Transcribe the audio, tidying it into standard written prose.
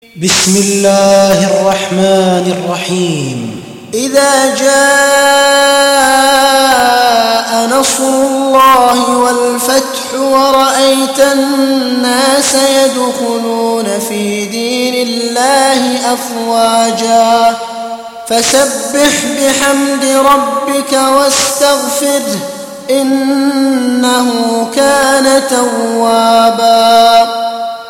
بسم الله الرحمن الرحيم. إذا جاء نصر الله والفتح ورأيت الناس يدخلون في دين الله أفواجا فسبح بحمد ربك واستغفره إنه كان توابا.